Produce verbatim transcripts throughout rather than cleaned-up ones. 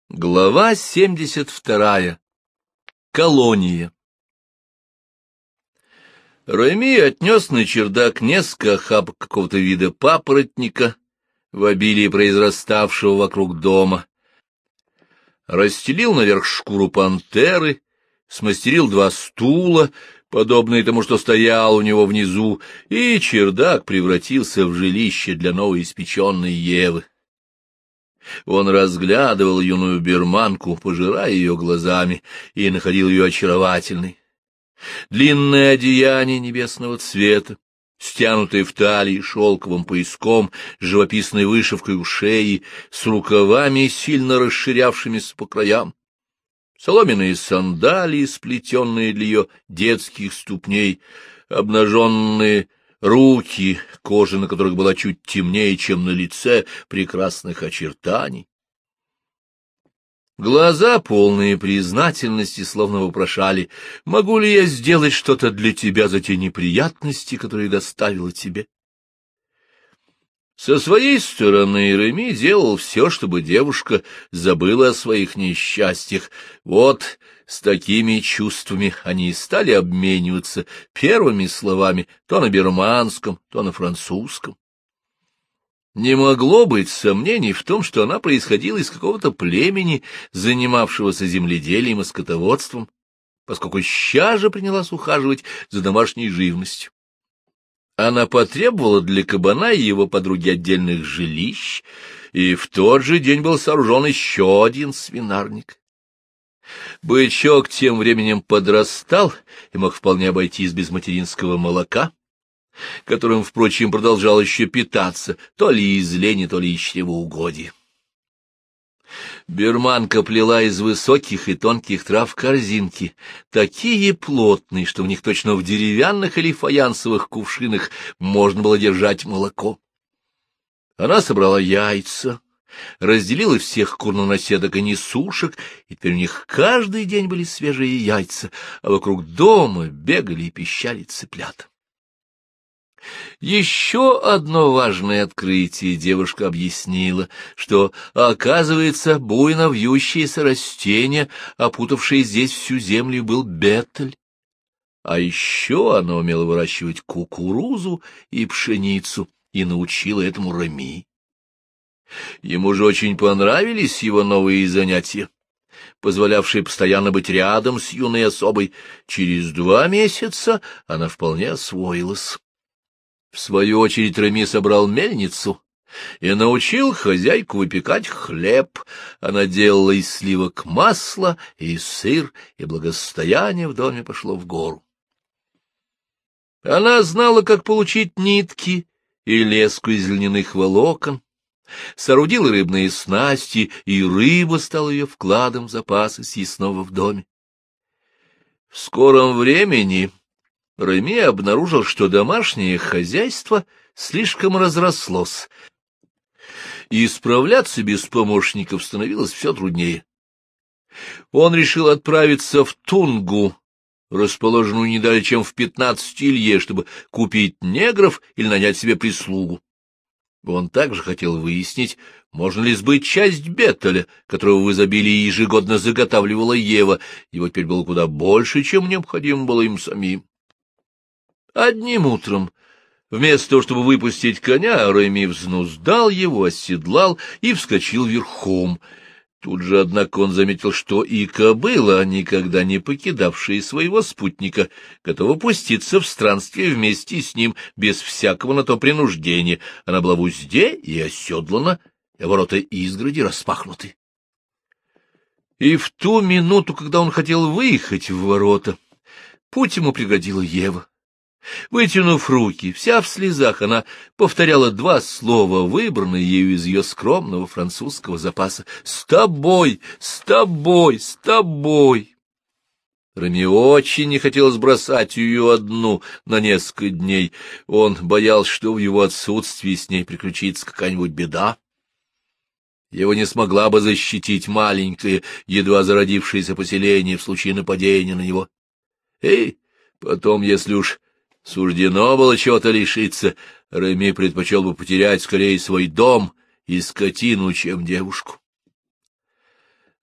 Глава семьдесят вторая. Колония. Реми отнес на чердак несколько охапок какого-то вида папоротника, в обилии произраставшего вокруг дома, расстелил наверх шкуру пантеры, смастерил два стула, подобные тому, что стоял у него внизу, и чердак превратился в жилище для новоиспеченной Евы. Он разглядывал юную берманку, пожирая ее глазами, и находил ее очаровательной. Длинное одеяние небесного цвета, стянутое в талии шелковым пояском, с живописной вышивкой у шеи, с рукавами, сильно расширявшимися по краям, соломенные сандалии, сплетенные для ее детских ступней, обнаженные руки, кожа на которых была чуть темнее, чем на лице, прекрасных очертаний. Глаза, полные признательности, словно вопрошали: «Могу ли я сделать что-то для тебя за те неприятности, которые доставила тебе?» Со своей стороны Реми делал все, чтобы девушка забыла о своих несчастьях. Вот с такими чувствами они и стали обмениваться первыми словами то на берманском, то на французском. Не могло быть сомнений в том, что она происходила из какого-то племени, занимавшегося земледелием и скотоводством, поскольку ща же принялась ухаживать за домашней живностью. Она потребовала для кабана и его подруги отдельных жилищ, и в тот же день был сооружен еще один свинарник. Бычок тем временем подрастал и мог вполне обойтись без материнского молока, которым, впрочем, продолжал еще питаться, то ли из лени, то ли из чревоугодия. Берманка плела из высоких и тонких трав корзинки, такие плотные, что в них точно в деревянных или фаянсовых кувшинах можно было держать молоко. Она собрала яйца, разделила всех кур-наседок и несушек, и теперь у них каждый день были свежие яйца, а вокруг дома бегали и пищали цыплята. Еще одно важное открытие девушка объяснила, что, оказывается, буйно вьющееся растение, опутавшее здесь всю землю, был бетель. А еще она умела выращивать кукурузу и пшеницу и научила этому Реми. Ему же очень понравились его новые занятия, позволявшие постоянно быть рядом с юной особой. Через два месяца она вполне освоилась. В свою очередь Реми собрал мельницу и научил хозяйку выпекать хлеб. Она делала из сливок масло и сыр, и благосостояние в доме пошло в гору. Она знала, как получить нитки и леску из льняных волокон, соорудила рыбные снасти, и рыба стала ее вкладом в запасы съестного в доме. В скором времени Реми обнаружил, что домашнее хозяйство слишком разрослось, и справляться без помощников становилось все труднее. Он решил отправиться в Тунгу, расположенную не далее, чем в пятнадцати лье, чтобы купить негров или нанять себе прислугу. Он также хотел выяснить, можно ли сбыть часть бетеля, которого в изобилии ежегодно заготавливала Ева. Его теперь было куда больше, чем необходимо было им самим. Одним утром, вместо того, чтобы выпустить коня, Реми взнуздал его, оседлал и вскочил верхом. Тут же, однако, он заметил, что и кобыла, никогда не покидавшая своего спутника, готова пуститься в странствие вместе с ним, без всякого на то принуждения. Она была в узде и оседлана, а ворота изгороди распахнуты. И в ту минуту, когда он хотел выехать в ворота, путь ему преградила Ева. Вытянув руки, вся в слезах, она повторяла два слова, выбранные ею из ее скромного французского запаса: «С тобой, с тобой, с тобой». Реми очень не хотелось бросать ее одну на несколько дней. Он боялся, что в его отсутствии с ней приключится какая-нибудь беда. Его не смогла бы защитить маленькое, едва зародившееся поселение в случае нападения на него. И потом, если уж суждено было чего-то лишиться, Реми предпочел бы потерять скорее свой дом и скотину, чем девушку.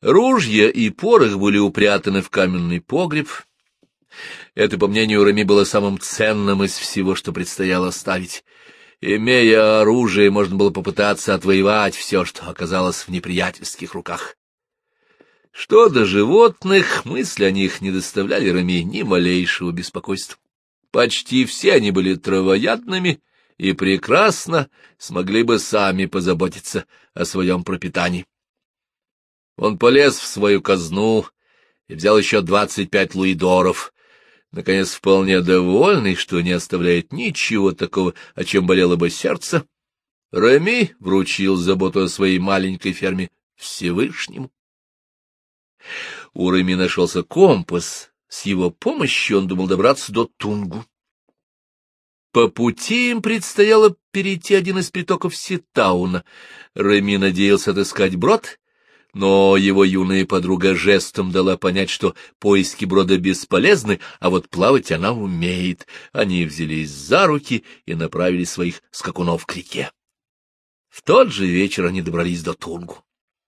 Ружья и порох были упрятаны в каменный погреб. Это, по мнению Реми, было самым ценным из всего, что предстояло оставить. Имея оружие, можно было попытаться отвоевать все, что оказалось в неприятельских руках. Что до животных, мысли о них не доставляли Реми ни малейшего беспокойства. Почти все они были травоядными и прекрасно смогли бы сами позаботиться о своем пропитании. Он полез в свою казну и взял еще двадцать пять луидоров, наконец, вполне довольный, что не оставляет ничего такого, о чем болело бы сердце. Реми вручил заботу о своей маленькой ферме Всевышнему. У Реми нашелся компас. С его помощью он думал добраться до Тунгу. По пути им предстояло перейти один из притоков Ситауна. Реми надеялся отыскать брод, но его юная подруга жестом дала понять, что поиски брода бесполезны, а вот плавать она умеет. Они взялись за руки и направили своих скакунов к реке. В тот же вечер они добрались до Тунгу.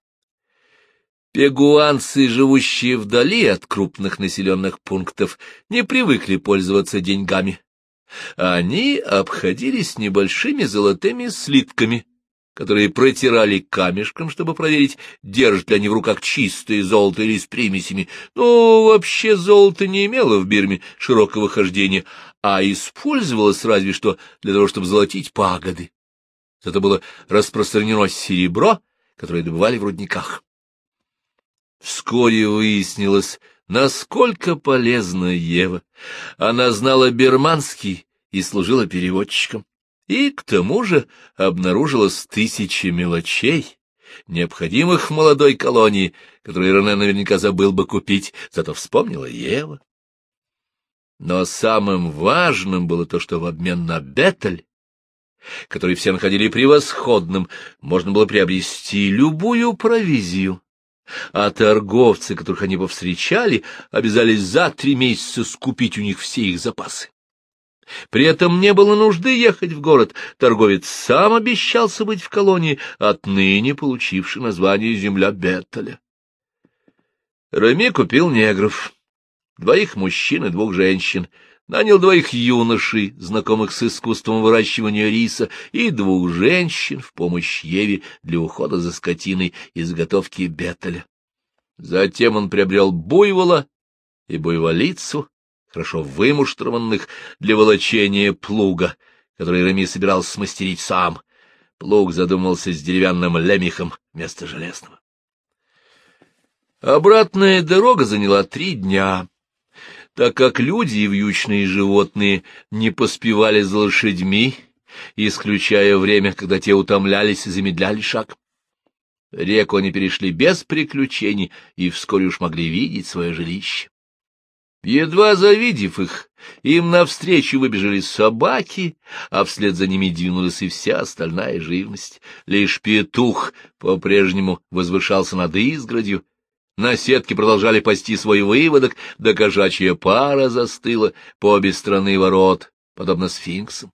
Пегуанцы, живущие вдали от крупных населенных пунктов, не привыкли пользоваться деньгами. Они обходились небольшими золотыми слитками, которые протирали камешком, чтобы проверить, держат ли они в руках чистое золото или с примесями. Но вообще золото не имело в Бирме широкого хождения, а использовалось разве что для того, чтобы золотить пагоды. Зато было распространено серебро, которое добывали в рудниках. Вскоре выяснилось, насколько полезна Ева. Она знала бирманский и служила переводчиком. И к тому же обнаружилось тысячи мелочей, необходимых в молодой колонии, которые Рене наверняка забыл бы купить, зато вспомнила Ева. Но самым важным было то, что в обмен на бетель, который все находили превосходным, можно было приобрести любую провизию. А торговцы, которых они повстречали, обязались за три месяца скупить у них все их запасы. При этом не было нужды ехать в город, торговец сам обещался быть в колонии, отныне получившей название «Земля Бетеля». Реми купил негров, двоих мужчин и двух женщин, нанял двоих юношей, знакомых с искусством выращивания риса, и двух женщин в помощь Еве для ухода за скотиной и заготовки бетеля. Затем он приобрел буйвола и буйволицу, хорошо вымуштрованных для волочения плуга, который Реми собирался смастерить сам. Плуг задумался с деревянным лемехом вместо железного. Обратная дорога заняла три дня. Так как люди и вьючные животные не поспевали за лошадьми, исключая время, когда те утомлялись и замедляли шаг. Реку они перешли без приключений и вскоре уж могли видеть свое жилище. Едва завидев их, им навстречу выбежали собаки, а вслед за ними двинулась и вся остальная живность. Лишь петух по-прежнему возвышался над изгородью. На сетке продолжали пасти свой выводок, да кошачья пара застыла по обе стороны ворот, подобно сфинксам.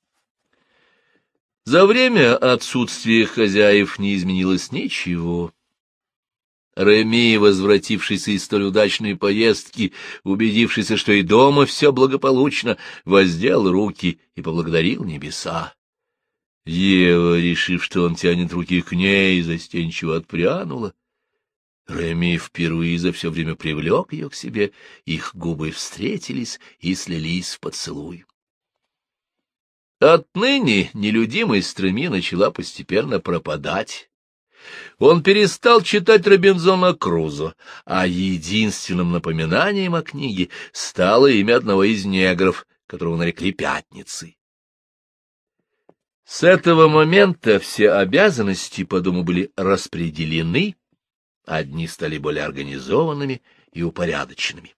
За время отсутствия хозяев не изменилось ничего. Реми, возвратившийся из столь удачной поездки, убедившийся, что и дома все благополучно, воздел руки и поблагодарил небеса. Ева, решив, что он тянет руки к ней, застенчиво отпрянула. Реми впервые за все время привлек ее к себе, их губы встретились и слились в поцелуй. Отныне нелюдимость Реми начала постепенно пропадать. Он перестал читать Робинзона Крузо, а единственным напоминанием о книге стало имя одного из негров, которого нарекли Пятницей. С этого момента все обязанности по дому были распределены, одни стали более организованными и упорядоченными.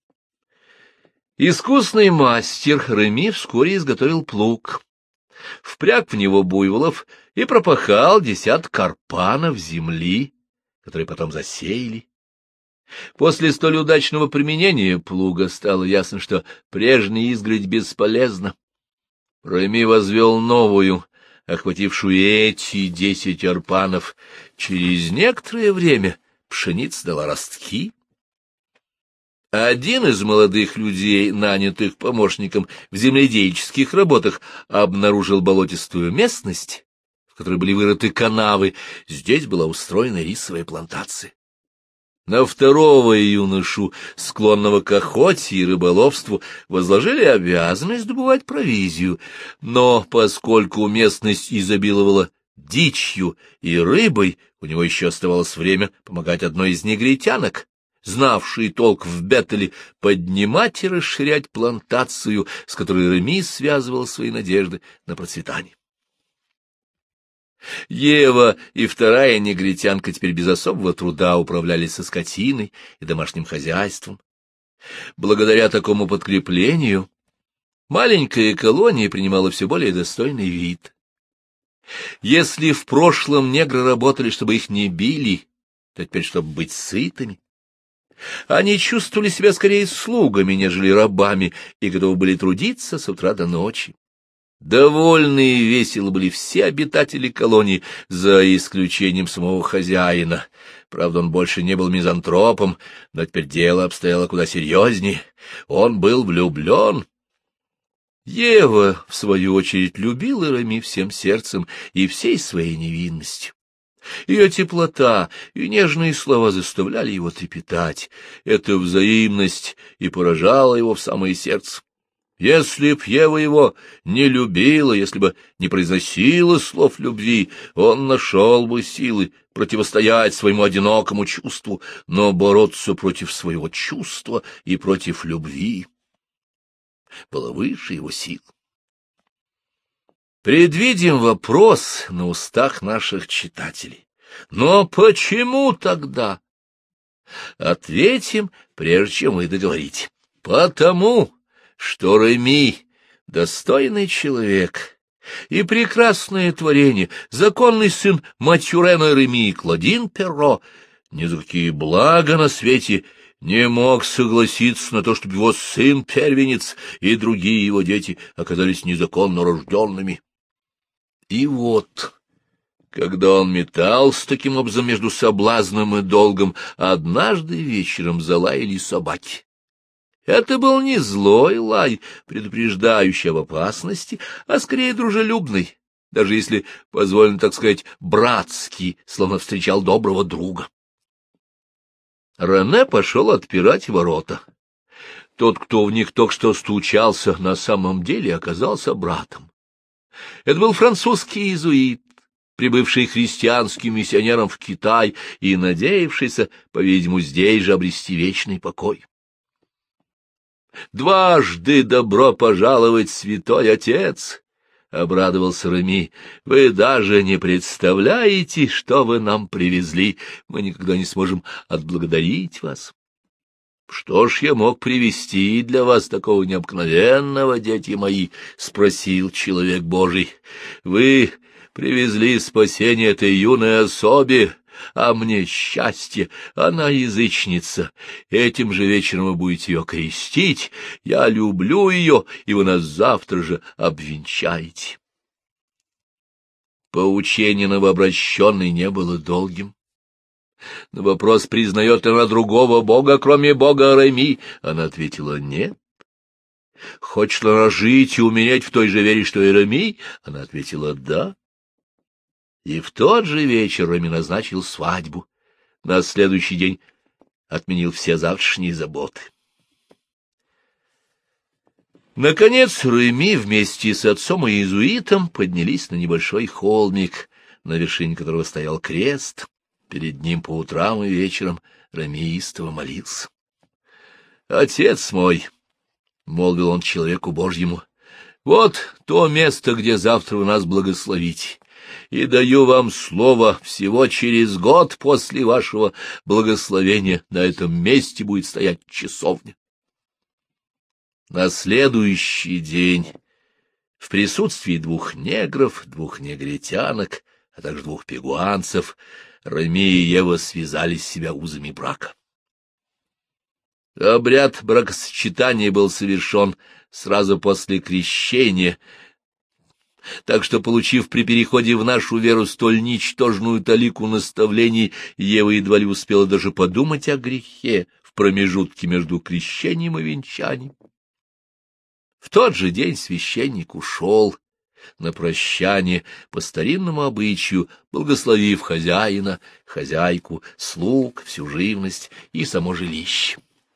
Искусный мастер Реми вскоре изготовил плуг, впряг в него буйволов и пропахал десяток арпанов земли, которые потом засеяли. После столь удачного применения плуга стало ясно, что прежняя изгородь бесполезна. Реми возвел новую, охватившую эти десять арпанов. Через некоторое время пшеница дала ростки. Один из молодых людей, нанятых помощником в земледельческих работах, обнаружил болотистую местность, в которой были вырыты канавы. Здесь была устроена рисовая плантация. На второго юношу, склонного к охоте и рыболовству, возложили обязанность добывать провизию, но поскольку местность изобиловала дичью и рыбой, у него еще оставалось время помогать одной из негритянок, знавшей толк в беттеле, поднимать и расширять плантацию, с которой Реми связывал свои надежды на процветание. Ева и вторая негритянка теперь без особого труда управлялись со скотиной и домашним хозяйством. Благодаря такому подкреплению маленькая колония принимала все более достойный вид. Если в прошлом негры работали, чтобы их не били, то теперь, чтобы быть сытыми, они чувствовали себя скорее слугами, нежели рабами, и готовы были трудиться с утра до ночи. Довольны и веселы были все обитатели колонии, за исключением самого хозяина. Правда, он больше не был мизантропом, но теперь дело обстояло куда серьезнее. Он был влюблен. Ева, в свою очередь, любила Реми всем сердцем и всей своей невинностью. Ее теплота и нежные слова заставляли его трепетать. Эта взаимность и поражала его в самое сердце. Если б Ева его не любила, если бы не произносила слов любви, он нашел бы силы противостоять своему одинокому чувству, но бороться против своего чувства и против любви было выше его сил. Предвидим вопрос на устах наших читателей. Но почему тогда? Ответим, прежде чем вы договорите. Потому что Реми — достойный человек и прекрасное творение, законный сын Матюрена Реми и Клодин Перро, ни за какие блага на свете не мог согласиться на то, чтобы его сын-первенец и другие его дети оказались незаконно рожденными. И вот, когда он метался таким образом между соблазном и долгом, однажды вечером залаяли собаки. Это был не злой лай, предупреждающий об опасности, а скорее дружелюбный, даже если, позволено так сказать, братский, словно встречал доброго друга. Рене пошел отпирать ворота. Тот, кто в них только что стучался, на самом деле оказался братом. Это был французский иезуит, прибывший христианским миссионером в Китай и надеявшийся, по-видимому, здесь же обрести вечный покой. «Дважды добро пожаловать, святой отец!» — обрадовался Реми. — Вы даже не представляете, что вы нам привезли. Мы никогда не сможем отблагодарить вас. — Что ж я мог привезти для вас такого необыкновенного, дети мои? — спросил человек Божий. — Вы привезли спасение этой юной особе, а мне счастье, она язычница. Этим же вечером вы будете ее крестить. Я люблю ее, и вы нас завтра же обвенчаете. Поучение новообращенной не было долгим. На вопрос, признает ли она другого бога, кроме бога Реми, она ответила нет. Хочет ли она жить и умереть в той же вере, что и Реми? Она ответила да. И в тот же вечер Реми назначил свадьбу. На следующий день отменил все завтрашние заботы. Наконец Реми вместе с отцом и иезуитом поднялись на небольшой холмик, на вершине которого стоял крест. Перед ним по утрам и вечером Реми истово молился. — Отец мой, — молвил он человеку Божьему, — вот то место, где завтра вы нас благословите. И даю вам слово, всего через год после вашего благословения на этом месте будет стоять часовня. На следующий день, в присутствии двух негров, двух негритянок, а также двух пегуанцев, Реми и Ева связали себя узами брака. Обряд бракосочетания был совершен сразу после крещения. Так что, получив при переходе в нашу веру столь ничтожную талику наставлений, Ева едва ли успела даже подумать о грехе в промежутке между крещением и венчанием. В тот же день священник ушел на прощание по старинному обычаю, благословив хозяина, хозяйку, слуг, всю живность и само жилище.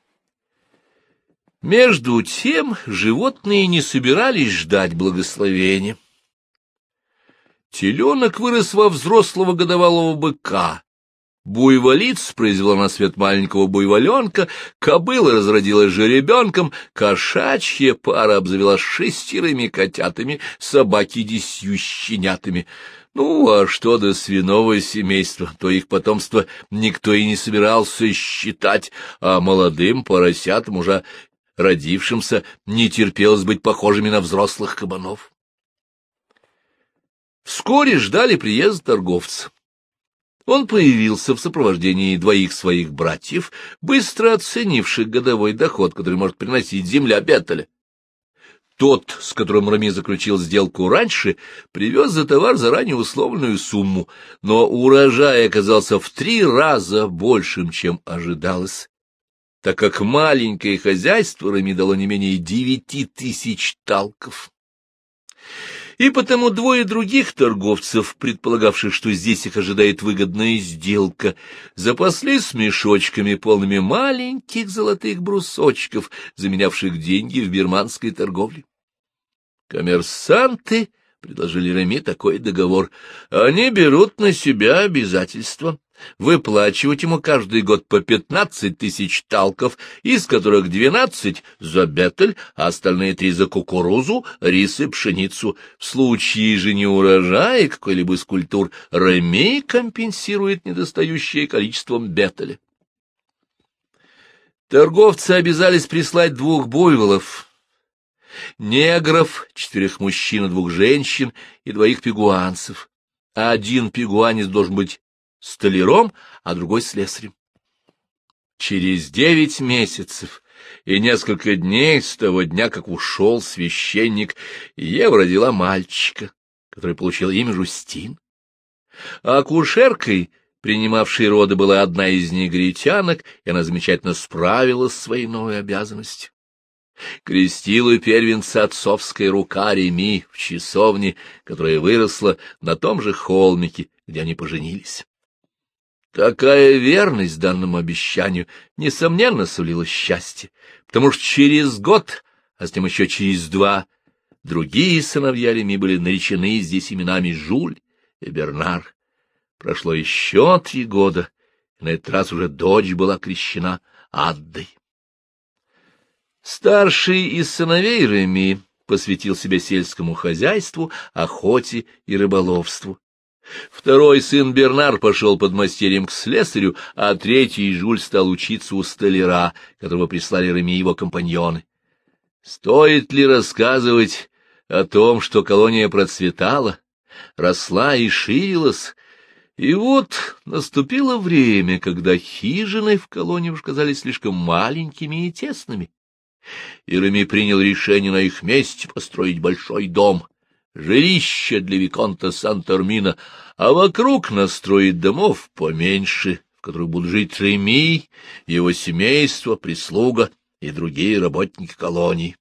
Между тем животные не собирались ждать благословения. Теленок вырос во взрослого годовалого быка, буйволица произвела на свет маленького буйволенка, кобыла разродилась жеребенком, кошачья пара обзавелась шестерыми котятами, собаки десятью щенятами. Ну, а что до свиного семейства, то их потомство никто и не собирался считать, а молодым поросятам, уже родившимся, не терпелось быть похожими на взрослых кабанов. Вскоре ждали приезда торговца. Он появился в сопровождении двоих своих братьев, быстро оценивших годовой доход, который может приносить земля Бетеля. Тот, с которым Реми заключил сделку раньше, привез за товар заранее условленную сумму, но урожай оказался в три раза большим, чем ожидалось, так как маленькое хозяйство Реми дало не менее девяти тысяч талков. И потому двое других торговцев, предполагавших, что здесь их ожидает выгодная сделка, запаслись мешочками, полными маленьких золотых брусочков, заменявших деньги в бирманской торговле. Коммерсанты предложили Реми такой договор. Они берут на себя обязательство выплачивать ему каждый год по пятнадцать тысяч талков, из которых двенадцать за бетель, а остальные три за кукурузу, рис и пшеницу. В случае же неурожая какой-либо из культур Реми компенсирует недостающее количеством бетеля. Торговцы обязались прислать двух буйволов, негров, четырех мужчин и двух женщин и двоих пигуанцев. Один пигуанец должен быть столяром, а другой слесарем. Через девять месяцев и несколько дней с того дня, как ушел священник, Ева родила мальчика, который получил имя Жустин. А акушеркой, принимавшей роды, была одна из негритянок, и она замечательно справилась с своей новой обязанностью. Крестила первенца отцовская рука Реми в часовне, которая выросла на том же холмике, где они поженились. Такая верность данному обещанию, несомненно, сулила счастье, потому что через год, а с ним еще через два, другие сыновья Реми были наречены здесь именами Жюль и Бернар. Прошло еще три года, и на этот раз уже дочь была крещена Аддой. Старший из сыновей Реми посвятил себя сельскому хозяйству, охоте и рыболовству. Второй сын Бернар пошел под мастерьем к слесарю, а третий Жюль стал учиться у столяра, которого прислали Реми его компаньоны. Стоит ли рассказывать о том, что колония процветала, росла и ширилась? И вот наступило время, когда хижины в колонии уж казались слишком маленькими и тесными, и Реми принял решение на их месте построить большой дом, жилище для виконта Сан-Тормино, а вокруг настроить домов поменьше, в которых будут жить Реми, его семейство, прислуга и другие работники колонии.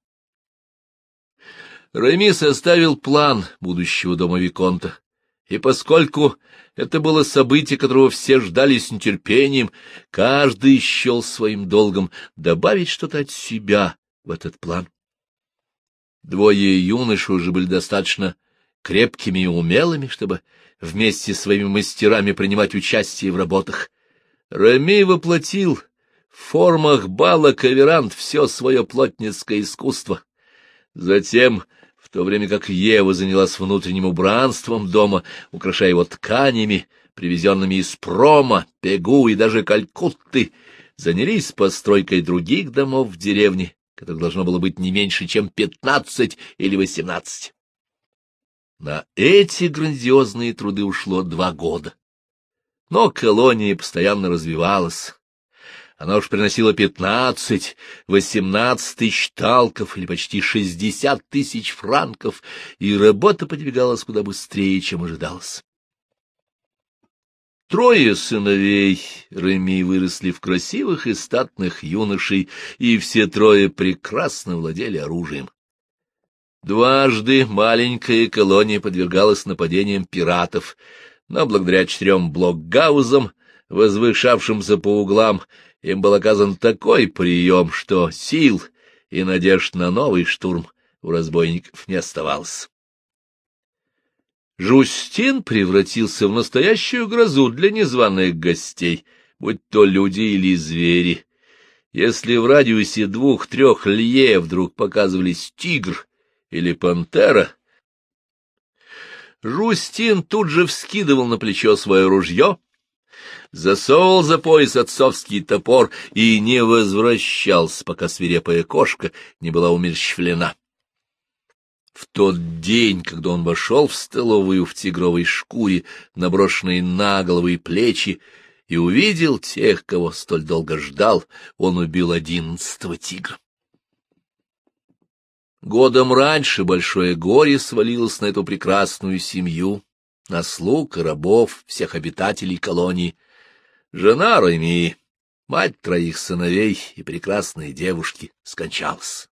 Реми составил план будущего дома виконта, и поскольку это было событие, которого все ждали с нетерпением, каждый счел своим долгом добавить что-то от себя в этот план. Двое юношей уже были достаточно крепкими и умелыми, чтобы вместе с своими мастерами принимать участие в работах. Реми воплотил в формах балок и веранд все свое плотницкое искусство. Затем, в то время как Ева занялась внутренним убранством дома, украшая его тканями, привезенными из Прома, Пегу и даже Калькутты, занялись постройкой других домов в деревне, которых должно было быть не меньше, чем пятнадцать или восемнадцать. На эти грандиозные труды ушло два года. Но колония постоянно развивалась. Она уж приносила пятнадцать, восемнадцать тысяч талков или почти шестьдесят тысяч франков, и работа подвигалась куда быстрее, чем ожидалось. Трое сыновей Реми выросли в красивых и статных юношей, и все трое прекрасно владели оружием. Дважды маленькая колония подвергалась нападениям пиратов, но благодаря четырем блокгаузам, возвышавшимся по углам, им был оказан такой прием, что сил и надежд на новый штурм у разбойников не оставалось. Жюстин превратился в настоящую грозу для незваных гостей, будь то люди или звери. Если в радиусе двух-трех лье вдруг показывались тигр или пантера, Жюстин тут же вскидывал на плечо свое ружье, засовывал за пояс отцовский топор и не возвращался, пока свирепая кошка не была умерщвлена. В тот день, когда он вошел в столовую в тигровой шкуре, наброшенной на головы и плечи, и увидел тех, кого столь долго ждал, он убил одиннадцатого тигра. Годом раньше большое горе свалилось на эту прекрасную семью, на слуг и рабов, всех обитателей колонии. Жена Реми, мать троих сыновей и прекрасные девушки, скончалась.